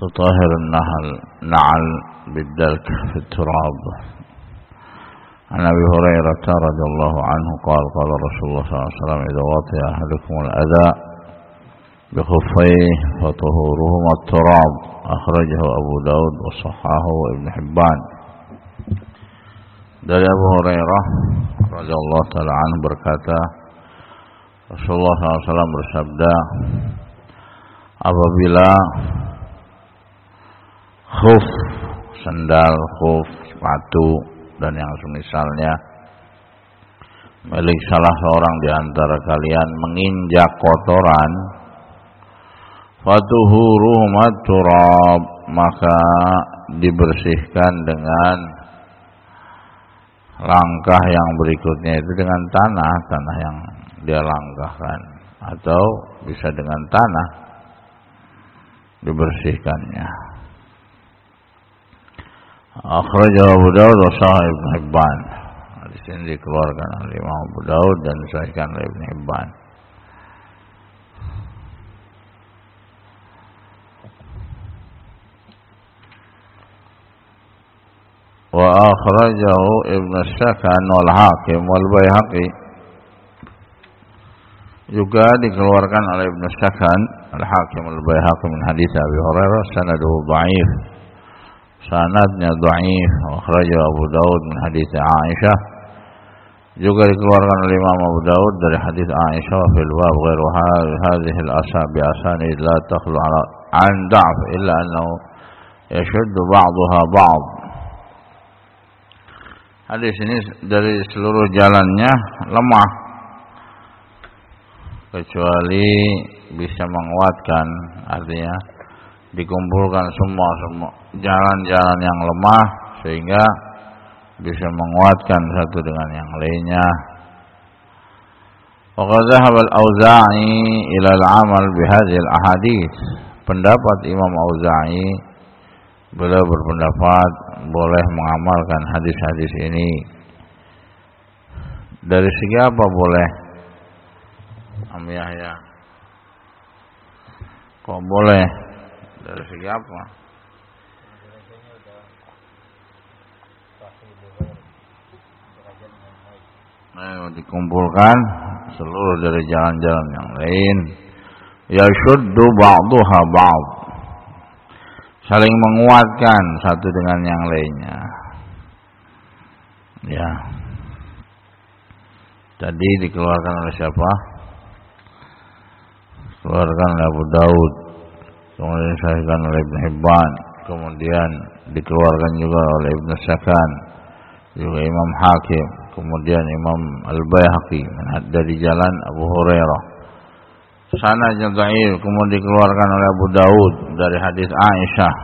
تطهر النعل بالدلك في التراب. عن أبي هريرة رضي الله عنه قال قال رسول الله صلى الله عليه وسلم إذا وطئ أحدكم الأذى بخفيه فطهورهما التراب. أخرجه أبو داود وصححه ابن حبان. Dari Abu Hurairah radhiyallahu taala anhu berkata, Rasulullah SAW bersabda, apabila khuf, sandal, khuf, sepatu dan yang semisalnya milik salah seorang di antara kalian menginjak kotoran, fatuhuruhuma turab, maka dibersihkan dengan langkah yang berikutnya, itu dengan tanah yang dia langkahkan, atau bisa dengan tanah dibersihkannya. Akhrajahu Abu Daud wa Sahih Ibn Hibban. Di sini dikeluarkan oleh Imam Abu Daud dan disahihkan oleh Ibn Hibban. Wa akhrajahu Ibn Sakan wal Hakim wal Baihaqi. Juga dikeluarkan oleh Ibn Sakan, Al-Hakim wal Baihaqi min hadits Abi Hurairah sanaduhu dhaif. Sanadnya dhaif. Wa akhrajahu Abu Daud min hadits Aisyah. Juga dikeluarkan oleh Imam Abu Daud dari hadis Aisyah fil bab ghairu hadhihi al-asab bi asanid la takhlu an da'f illa annahu yashuddu ba'daha ba'd. Hadis ini dari seluruh jalannya lemah, kecuali bisa menguatkan, artinya dikumpulkan semua jalan-jalan yang lemah sehingga bisa menguatkan satu dengan yang lainnya. Wa qad dhahaba al-Auza'i ila al-amal bi hadhihi al-ahadits. Pendapat Imam Auza'i, beliau berpendapat boleh mengamalkan hadis-hadis ini. Dari segi apa boleh? Amiyah. Kok boleh? Dari segi apa? Dikumpulkan seluruh dari jalan-jalan yang lain. Yashuddu ba'daha ba'd, saling menguatkan satu dengan yang lainnya. Ya. Tadi dikeluarkan oleh siapa? Dikeluarkan oleh Abu Daud, kemudian disahihkan oleh Ibn Hibban, kemudian dikeluarkan juga oleh Ibn Sakan, juga Imam Hakim, kemudian Imam Al-Baihaqi dari jalan Abu Hurairah. Sanadnya dhaif, kemudian dikeluarkan oleh Abu Daud dari hadis Aisyah.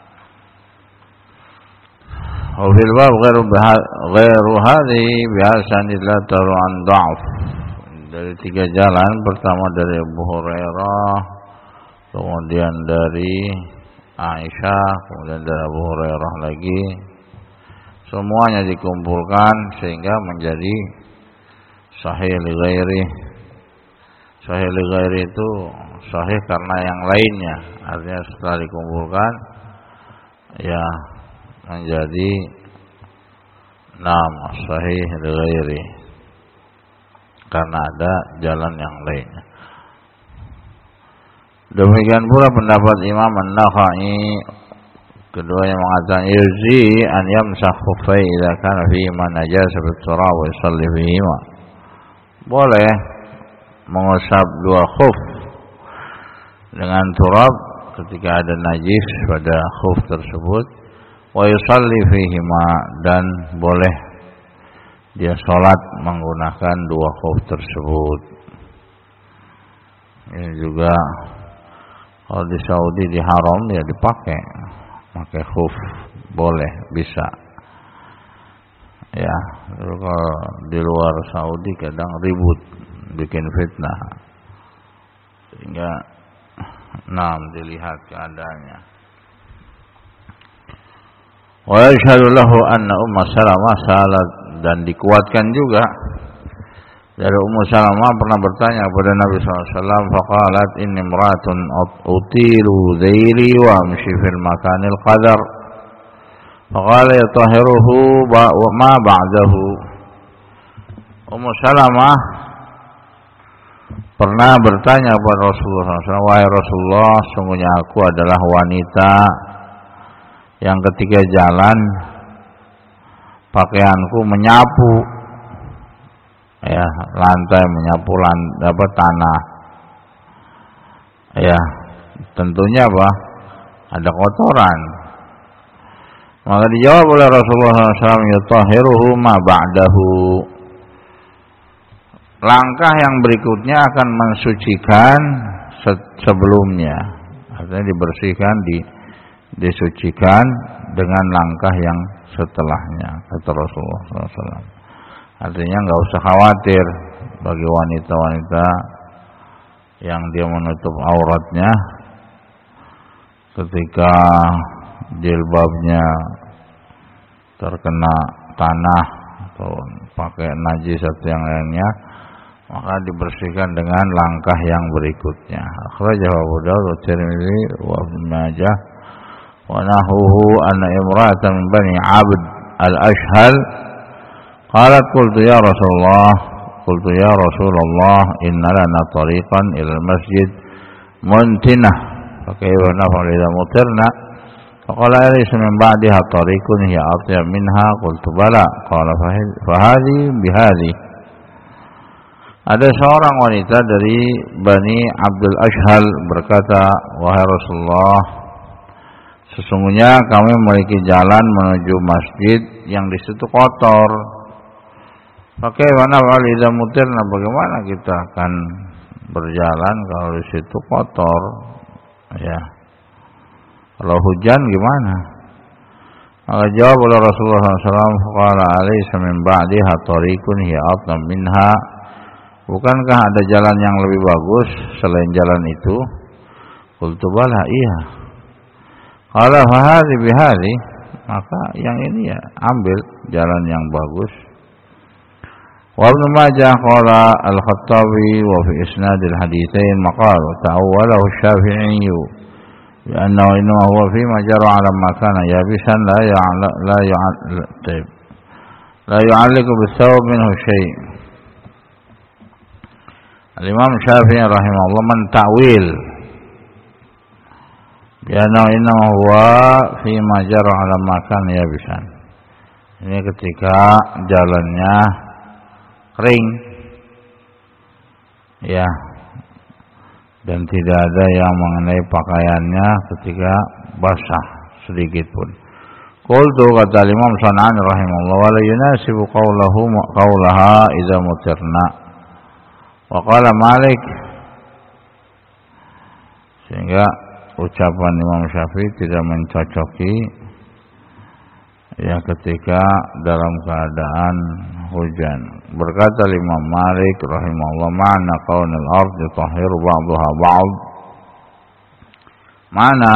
Wa fil bab ghairu hadhihi bi hasanid la taru an dha'f. Dari tiga jalan, pertama dari Abu Hurairah, kemudian dari Aisyah, kemudian dari Abu Hurairah lagi. Semuanya dikumpulkan sehingga menjadi sahih li ghairi. Sahih li ghairi itu sahih karena yang lainnya, artinya setelah dikumpulkan ya menjadi nama sahih li ghairi karena ada jalan yang lainnya. Demikian pula pendapat Imam An-Nakhai, keduanya mengatakan yuzi an yamsah khuffai idza kana fihi ma najasa bit turab wa yusalli fihima. Boleh mengusap dua khuf dengan turab ketika ada najis pada khuf tersebut, wa yusalli fihima, dan boleh dia salat menggunakan dua khuf tersebut. Ini juga kalau di Saudi diharam ya dipakai, pakai khuf boleh, bisa. Ya, kalau di luar Saudi kadang ribut, bikin fitnah, sehingga dilihat keadaannya. Wa yashhadu lahu anna Ummu Salamah salat, dan dikuatkan juga Dari Ummu Salamah pernah bertanya kepada Nabi SAW, faqalat inni imra'atun utilu dhairi wa amshi fil makanil qadar. Faqala yatahiruhu ma ba'dahu. Ummu Salamah pernah bertanya kepada Rasulullah SAW, wahai Rasulullah, sungguhnya aku adalah wanita yang ketika jalan pakaianku menyapu ya lantai, menyapu tanah ya, tentunya apa, ada kotoran. Maka dijawab oleh Rasulullah SAW, yutahiruhu ma ba'dahu, langkah yang berikutnya akan mensucikan sebelumnya, artinya dibersihkan, disucikan dengan langkah yang setelahnya, kata Rasulullah SAW. Artinya nggak usah khawatir bagi wanita-wanita yang dia menutup auratnya ketika jilbabnya terkena tanah atau pakai najis atau yang lainnya, maka dibersihkan dengan langkah yang berikutnya. Akhrajahu Abu Dawud wa Tirmidzi wa Ibnu Majah wa nahuhu anna imra'atan min bani 'Abd al-Ashhal qalat qultu ya Rasulullah inna lana tariqan ila al-masjid muntinah fa kayfa naf'alu idza mutirna faqala alaysa min ba'diha tariqun hiya atyab minha qultu bala qala fa hadhi bihadhi. Ada seorang wanita dari Bani Abdul Ashhal berkata, wahai Rasulullah, sesungguhnya kami memiliki jalan menuju masjid yang di situ kotor. Bagaimana walidah mutirna, bagaimana kita akan berjalan kalau di situ kotor? Ya, kalau hujan gimana? Maka jawab oleh Rasulullah SAW, qala alaysa min ba'diha tariqun hiya atyab minha. Bukankah ada jalan yang lebih bagus selain jalan itu? Qultu bala, iya. Qala fa hadhi bihadhi, maka yang ini ya ambil jalan yang bagus. Wa Ibnu Majah qala al-Khattabi wa fi isnad al-haditsain maqal ta'awwalahu asy-Syafi'i bi annahu inma huwa fi ma jara 'ala ma kana yabisan la yu'alliqu bis-sawb minhu syai'. Al-Imam Syafi'i rahimahullah mentawil ya inna huwa fi ma jara 'ala ma kana yabisan. Ini ketika jalannya kering ya, dan tidak ada yang mengenai pakaiannya ketika basah sedikit pun. Qultu, kata Imam San'ani rahimahullah, wala yunasibu qawlaha idza mutirna. Wa qala Malik, sehingga ucapan Imam Syafi'i tidak mencocoki ya ketika dalam keadaan hujan. Berkata Imam Malik rahimahullah, ma'na qaunil ard yutahhiru ba'daha ba'd, mana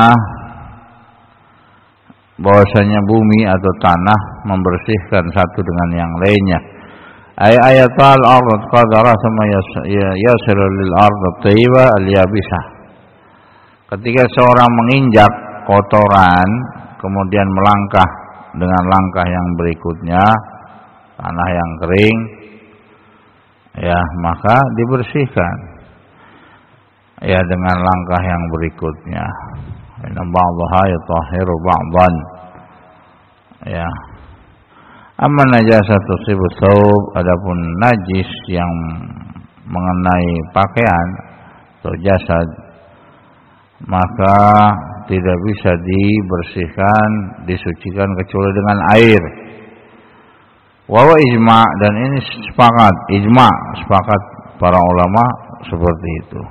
bahwasanya bumi atau tanah membersihkan satu dengan yang lainnya. Ayatal ard qadara sama yasilu lil ard tayyiba al yabisah. Ketika seorang menginjak kotoran kemudian melangkah dengan langkah yang berikutnya tanah yang kering ya, maka dibersihkan ya dengan langkah yang berikutnya. Inna ba'daha yutahhiru ba'dan ya. Amma najasatu sibu thawb, adapun najis yang mengenai pakaian atau jasad, maka tidak bisa dibersihkan, disucikan kecuali dengan air. Wa ijma', dan ini sepakat para ulama seperti itu.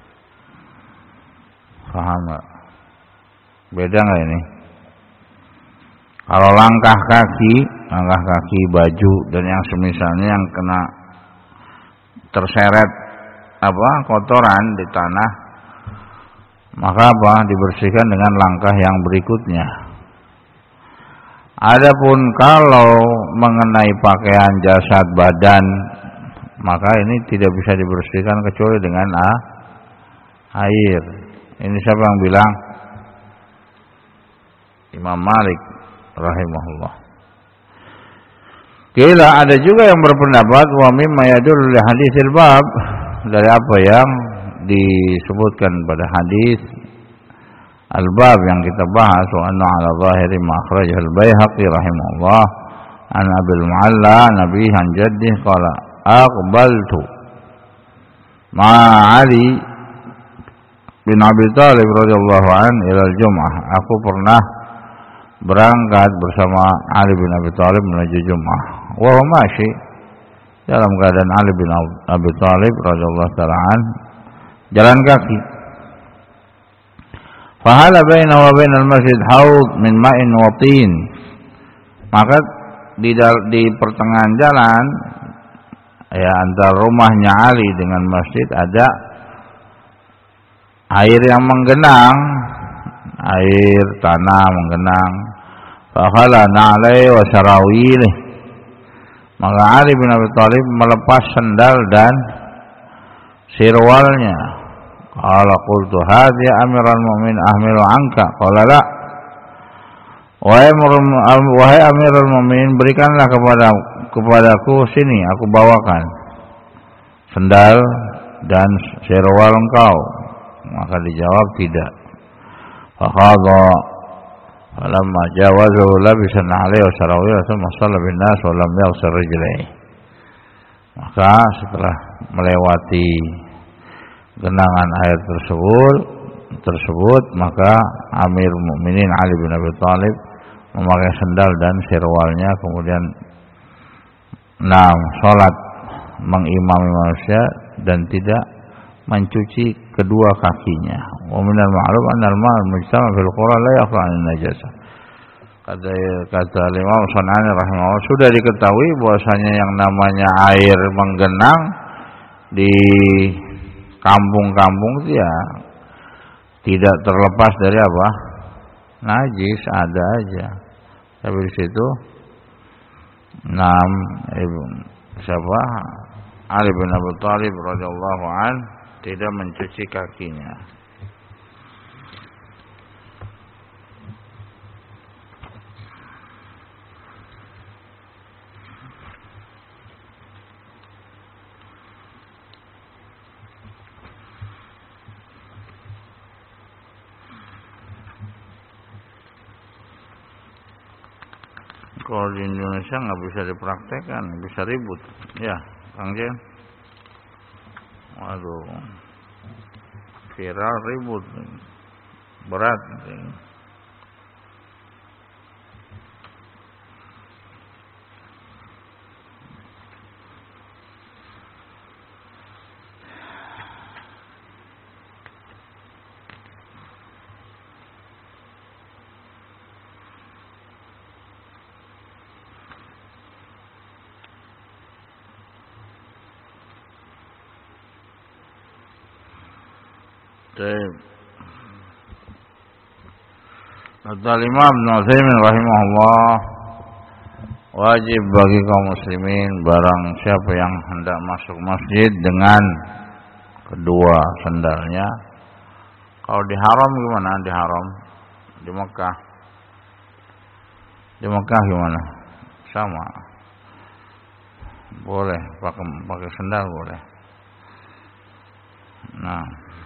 Paham enggak? Beda enggak ini? Kalau langkah kaki, baju dan yang semisalnya yang kena terseret kotoran di tanah, maka dibersihkan dengan langkah yang berikutnya. Adapun kalau mengenai pakaian jasad badan, maka ini tidak bisa dibersihkan kecuali dengan air. Ini siapa yang bilang? Imam Malik rahimahullah. Kira ada juga yang berpendapat wa mimma yadullu li haditsil bab, dari apa yang disebutkan pada hadis al-bab yang kita bahas, wa anna ala zahiri ma akhrajahu al-Baihaqi rahimahullah an Abil Mu'alla nabi an jaddi qala aqbaltu ma Ali bin Abi Thalib radhiyallahu an ila al-jum'ah. Aku pernah berangkat bersama Ali bin Abi Thalib menuju Jum'ah. Wa huwa masyi, dalam keadaan Ali bin Abi Thalib radhiyallahu ta'ala an jalan kaki. Fahala bainahu wa bainal masjid haud min ma'in wa tin. Maka di pertengahan jalan ya antara rumahnya Ali dengan masjid ada air yang menggenang, air tanah menggenang. Fakhala na'alai wa sarawilih. Maka Ali bin Abi Thalib melepas sendal dan sirwalnya. Qala qultu hadhi amiral mu'min ahmilu anka. Qala la. Wahai amirul mu'min, berikanlah kepadaku, sini aku bawakan sendal dan sirwal engkau. Maka dijawab tidak. Fakhadha falamma jawazahu labisan alaihi wa sarawil thumma shalla bin nas wa lam yaghsil rijlaihi. Maka setelah melewati genangan air tersebut maka Amir Mukminin Ali bin Abi Thalib memakai sendal dan sirwalnya, kemudian salat mengimami manusia dan tidak mencuci kedua kakinya. Wa minal ma'lum anna al-ma' mujtama fil qura la yakhla 'an najasah. Kata Imam Sanani rahimahullah, sudah diketahui bahwasanya yang namanya air menggenang di kampung-kampung itu ya tidak terlepas dari apa? Najis, ada aja. Tapi di situ siapa? Ali bin Abi Thalib radhiyallahu an tidak mencuci kakinya. Kalau di Indonesia nggak bisa dipraktekkan, bisa ribut, ya, Kang Jen. Waduh, viral ribut, berat. Kata Imam Ibnu Utsaimin rahimahullah, wajib bagi kaum muslimin barang siapa yang hendak masuk masjid dengan kedua sandalnya. Kalau di haram gimana? Di haram di Mekah. Di Mekah gimana? Sama. Boleh pakai sandal boleh. Nah,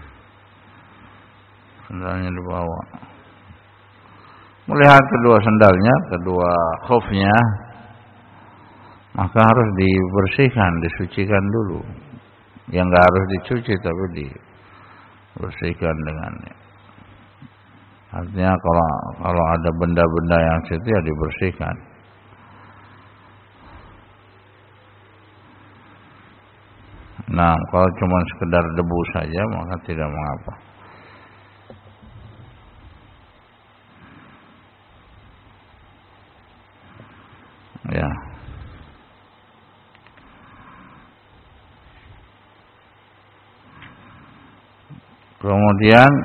sandalnya dibawa. Melihat kedua sandalnya, kedua khufnya, maka harus dibersihkan, disucikan dulu. Yang enggak harus dicuci tapi dibersihkan dengannya. Artinya kalau ada benda-benda yang situ ya dibersihkan. Nah, kalau cuma sekedar debu saja maka tidak mengapa. Ya. Kemudian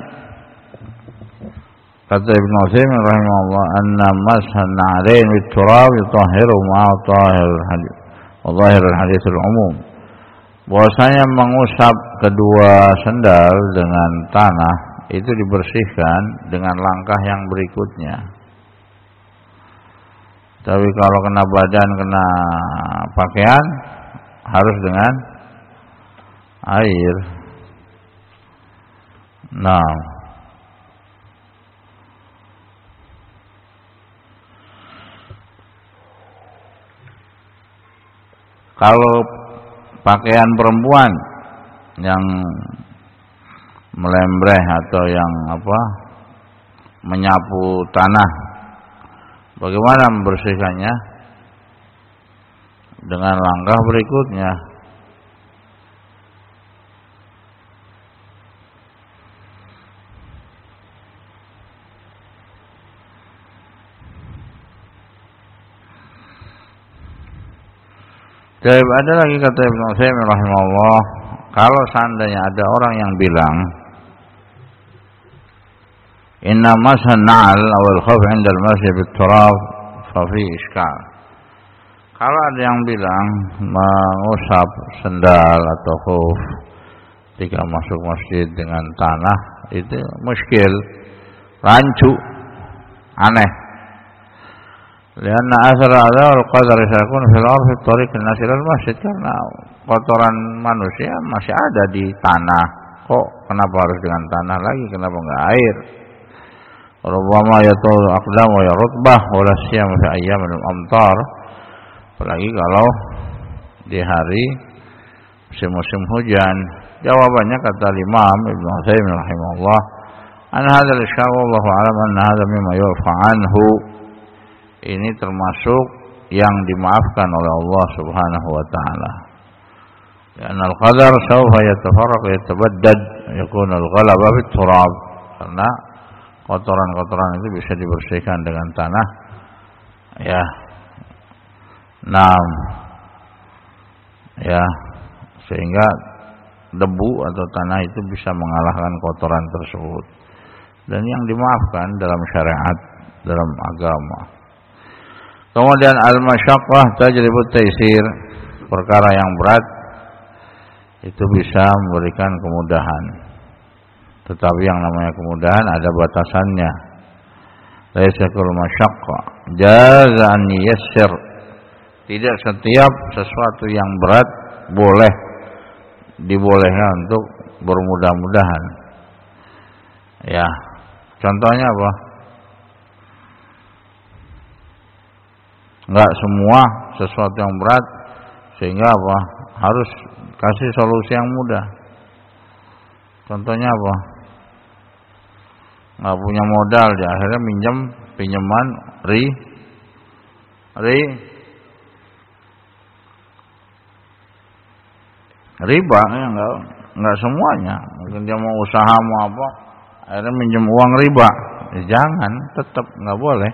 kata Ibnu Utsaimin rahimahullah, anna mashan 'alain bit-turab yutahhiru ma'a tahir al-hadith wa zahir al-hadith al-umum. bahwasanya mengusap kedua sendal dengan tanah itu dibersihkan dengan langkah yang berikutnya. Tapi kalau kena badan, kena pakaian, harus dengan air. Nah, kalau pakaian perempuan yang melembreh atau yang menyapu tanah, bagaimana membersihkannya? Dengan langkah berikutnya. Jadi ada lagi kata Ibnu Utsaimin rahimahullah, kalau seandainya ada orang yang bilang inna mashan na'al awal khuf 'inda al-masyi bit-turab fa fi iskal. Kalau ada yang bilang mengusap sendal atau khuf ketika masuk masjid dengan tanah itu muskil, rancu, aneh. Lianna athar adzal qadar yakun fil ardi fi tariq an-nas ila al-masjid, karena kotoran manusia masih ada di tanah. Kok kenapa harus dengan tanah lagi? Kenapa enggak air? Rubbama yatul aqdam wa yarutbah wala siyam fi ayyamil amtar. Apalagi kalau di hari musim hujan. Jawabannya kata Imam Ibnu Utsaimin rahimahullah, an hadzal iskal wallahu a'lam anna hadza mimma yurfa anhu. Ini termasuk yang dimaafkan oleh Allah Subhanahu wa taala. Karena al-qadar sawfa yatafarraq yatabaddad yakun al-ghalaba fit turab. Karena kotoran-kotoran itu bisa dibersihkan dengan tanah. Ya. Ya. Sehingga debu atau tanah itu bisa mengalahkan kotoran tersebut. Dan yang dimaafkan dalam syariat, dalam agama. Kemudian al-masyaqqah tajribu taysir, perkara yang berat itu bisa memberikan kemudahan. Tetapi yang namanya kemudahan ada batasannya. Laisa kullu masyaqqah jaza an yassir. Tidak setiap sesuatu yang berat boleh dibolehkan untuk bermudah-mudahan. Ya, contohnya apa? Enggak semua sesuatu yang berat sehingga apa? Harus kasih solusi yang mudah. Contohnya apa? Enggak punya modal, dia akhirnya pinjaman riba ya, enggak semuanya. Mungkin dia mau usaha mau apa, akhirnya minjem uang riba. Ya, jangan, tetap enggak boleh.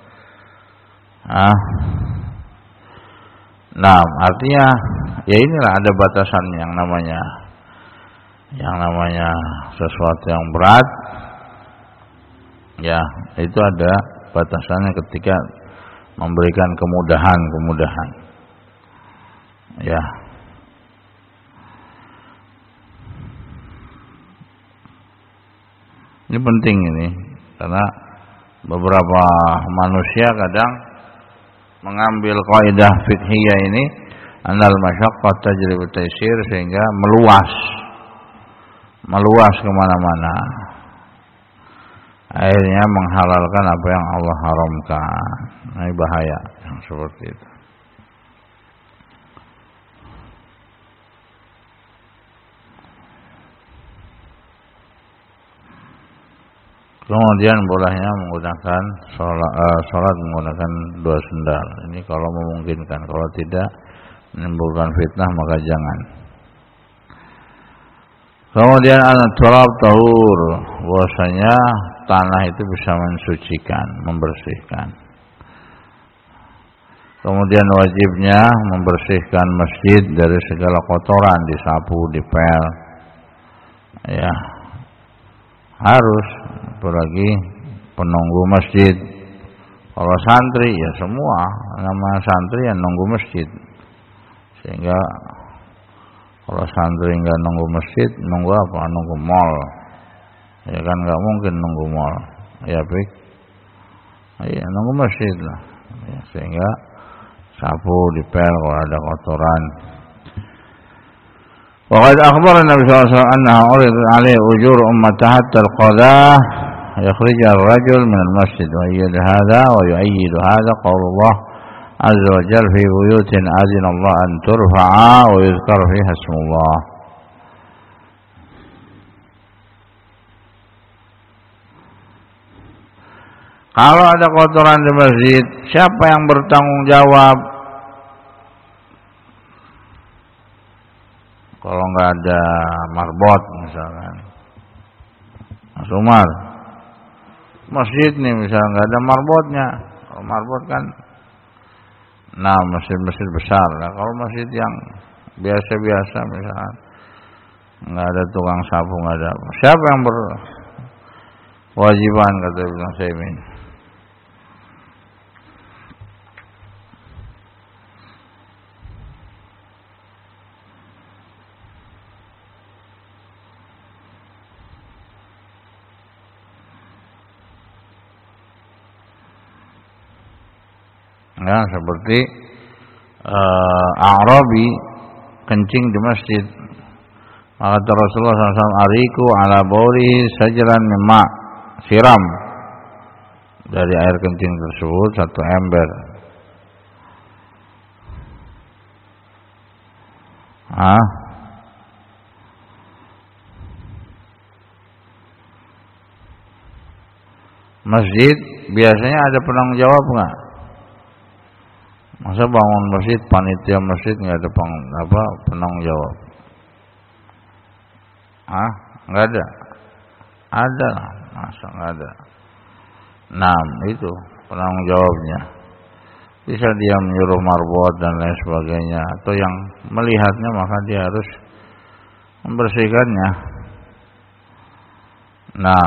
Nah, artinya ya inilah ada batasan yang namanya sesuatu yang berat. Ya, itu ada batasannya ketika memberikan kemudahan. Ya. Ini penting ini, karena beberapa manusia kadang mengambil kaidah fiqhiyah ini annal masyaqqah tajribu taysir, sehingga meluas kemana-mana, akhirnya menghalalkan apa yang Allah haramkan. Nah, ini bahaya yang seperti itu. Kemudian bolehnya menggunakan sholat menggunakan dua sendal. Ini kalau memungkinkan. Kalau tidak menimbulkan fitnah maka jangan. Kemudian an-turab tahur, bahwasanya tanah itu bisa mensucikan, membersihkan. Kemudian wajibnya membersihkan masjid dari segala kotoran, disapu, dipel. Ya. Harus, apalagi penunggu masjid. Kalau santri ya semua, nama santri yang nunggu masjid, sehingga Kalau santri nggak nunggu masjid, nunggu apa? Nunggu mall. Ya kan nggak mungkin nunggu mall. Ya baik. Iya nunggu masjid lah. Ya, sehingga sapu dipel kalau ada kotoran. Waqad akhbara Nabi sallallahu alaihi wasallam annahu urida alaihi ujur ummati hatta al-qadah yakhrij ar-rajul min al-masjid wa yu'ayyidu hadha wa yu'ayyidu hadha qaulullah azza wa jalla fi buyutin azina Allah an turfa'a wa yuzkar fiha ismullah. Kalau ada kotoran di masjid, siapa yang bertanggung jawab? Kalau nggak ada marbot misalkan, Mas Umar, masjid nih misalnya nggak ada marbotnya. Kalau marbot kan, nah masjid-masjid besar. Nah kalau masjid yang biasa-biasa misalnya nggak ada tukang sapu, nggak ada. Siapa yang berwajiban kata Ibnu Utsaimin? Ya, seperti Arabi kencing di masjid. Maka Rasulullah SAW ariku ala bauri sajran mimma, siram dari air kencing tersebut satu ember. Masjid biasanya ada penanggung jawab nggak? Masa bangun masjid, panitia masjid nggak ada penanggung jawab? Nggak ada. Ada, masa nggak ada? Nah, itu penanggung jawabnya. Bisa dia menyuruh marbot dan lain sebagainya, atau yang melihatnya maka dia harus membersihkannya. Nah,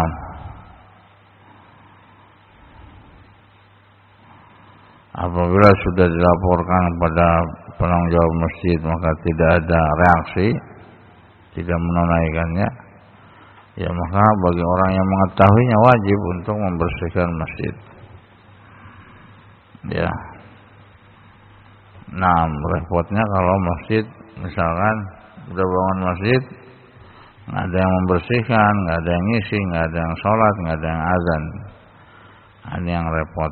apabila sudah dilaporkan kepada penanggung jawab masjid maka tidak ada reaksi, tidak menunaikannya, ya maka bagi orang yang mengetahuinya wajib untuk membersihkan masjid. Ya. Nah, repotnya kalau masjid misalkan udah bangun masjid nggak ada yang membersihkan, nggak ada yang ngisi, nggak ada yang sholat, nggak ada yang azan. Ini yang repot.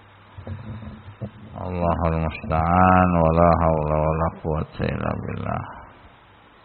Allahul musta'an wala haula wala quwwata illa billah.